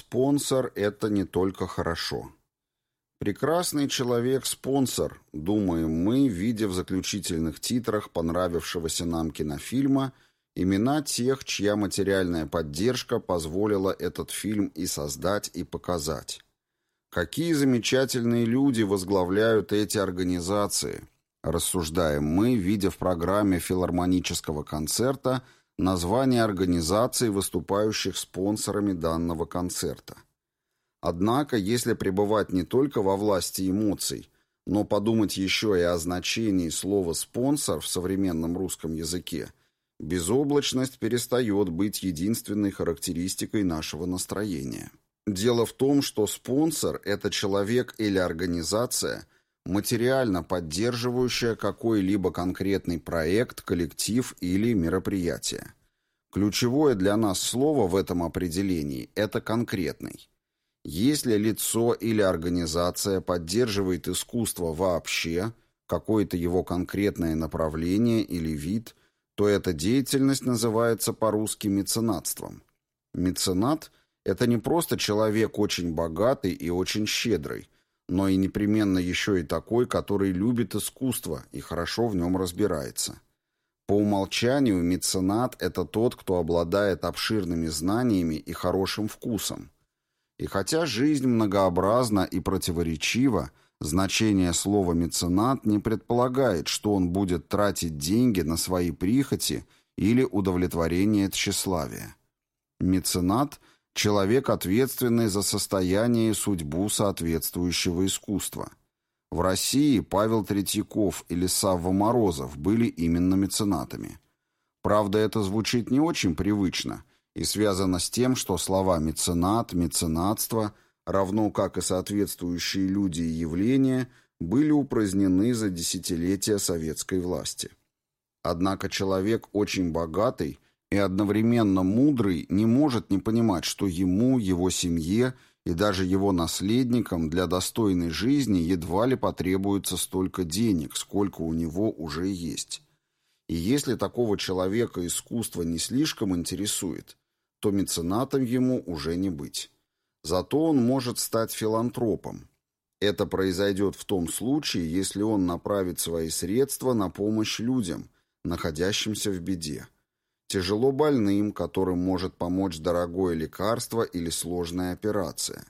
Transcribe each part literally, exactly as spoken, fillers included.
Спонсор– это не только хорошо. Прекрасный человек-спонсор, думаем мы, видя в заключительных титрах понравившегося нам кинофильма имена тех, чья материальная поддержка позволила этот фильм и создать, и показать. Какие замечательные люди возглавляют эти организации, рассуждаем мы, видя в программе филармонического концерта название организаций, выступающих спонсорами данного концерта. Однако, если пребывать не только во власти эмоций, но подумать еще и о значении слова «спонсор» в современном русском языке, безоблачность перестает быть единственной характеристикой нашего настроения. Дело в том, что спонсор – это человек или организация, материально поддерживающая какой-либо конкретный проект, коллектив или мероприятие. Ключевое для нас слово в этом определении – это «конкретный». Если лицо или организация поддерживает искусство вообще, какое-то его конкретное направление или вид, то эта деятельность называется по-русски меценатством. Меценат – это не просто человек очень богатый и очень щедрый, но и непременно еще и такой, который любит искусство и хорошо в нем разбирается. По умолчанию меценат – это тот, кто обладает обширными знаниями и хорошим вкусом. И хотя жизнь многообразна и противоречива, значение слова «меценат» не предполагает, что он будет тратить деньги на свои прихоти или удовлетворение тщеславия. Меценат – человек, ответственный за состояние и судьбу соответствующего искусства. В России Павел Третьяков или Савва Морозов были именно меценатами. Правда, это звучит не очень привычно – и связано с тем, что слова «меценат», «меценатство», равно как и соответствующие люди и явления, были упразднены за десятилетия советской власти. Однако человек очень богатый и одновременно мудрый не может не понимать, что ему, его семье и даже его наследникам для достойной жизни едва ли потребуется столько денег, сколько у него уже есть. И если такого человека искусство не слишком интересует, то меценатом ему уже не быть. Зато он может стать филантропом. Это произойдет в том случае, если он направит свои средства на помощь людям, находящимся в беде. Тяжело больным, которым может помочь дорогое лекарство или сложная операция.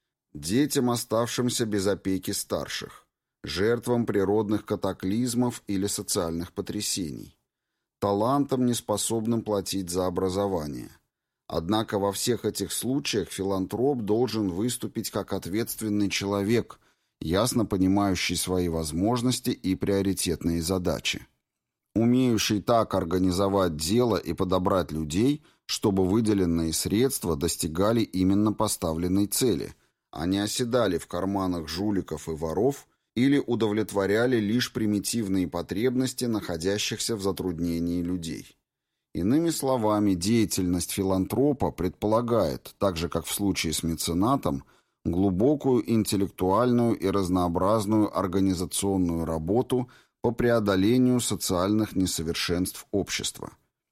Детям, оставшимся без опеки старших. Жертвам природных катаклизмов или социальных потрясений. Талантам, неспособным платить за образование. Однако во всех этих случаях филантроп должен выступить как ответственный человек, ясно понимающий свои возможности и приоритетные задачи. Умеющий так организовать дело и подобрать людей, чтобы выделенные средства достигали именно поставленной цели, а не оседали в карманах жуликов и воров или удовлетворяли лишь примитивные потребности находящихся в затруднении людей. Иными словами, деятельность филантропа предполагает, так же как в случае с меценатом, глубокую интеллектуальную и разнообразную организационную работу по преодолению социальных несовершенств общества.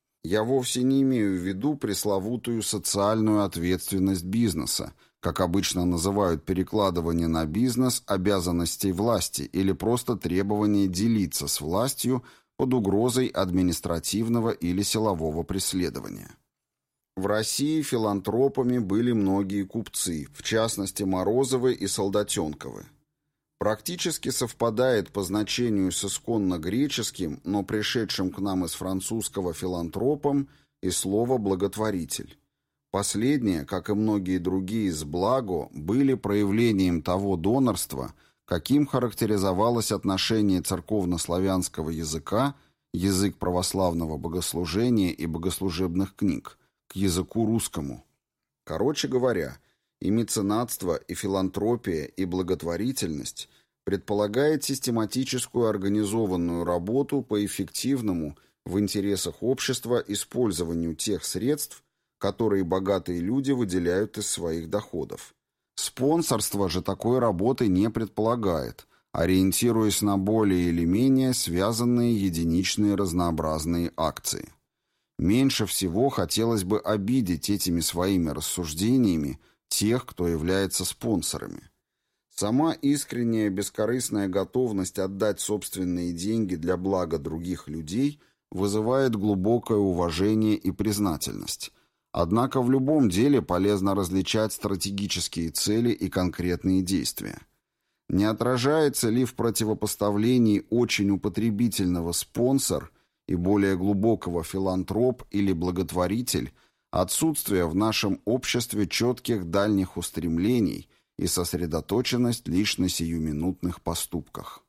Я вовсе не имею в виду пресловутую социальную ответственность бизнеса, как обычно называют перекладывание на бизнес обязанностей власти или просто требование делиться с властью под угрозой административного или силового преследования. В России филантропами были многие купцы, в частности Морозовы и Солдатенковы. Практически совпадает по значению с исконно греческим, но пришедшим к нам из французского филантропом и слово «благотворитель». Последние, как и многие другие из благо, были проявлением того донорства, каким характеризовалось отношение церковно-славянского языка, язык православного богослужения и богослужебных книг, к языку русскому. Короче говоря, и меценатство, и филантропия, и благотворительность предполагает систематическую организованную работу по эффективному в интересах общества использованию тех средств, которые богатые люди выделяют из своих доходов. Спонсорство же такой работы не предполагает, ориентируясь на более или менее связанные единичные разнообразные акции. Меньше всего хотелось бы обидеть этими своими рассуждениями тех, кто является спонсорами. Сама искренняя бескорыстная готовность отдать собственные деньги для блага других людей вызывает глубокое уважение и признательность. Однако в любом деле полезно различать стратегические цели и конкретные действия. Не отражается ли в противопоставлении очень употребительного спонсор и более глубокого филантроп или благотворитель отсутствие в нашем обществе четких дальних устремлений и сосредоточенность лишь на сиюминутных поступках?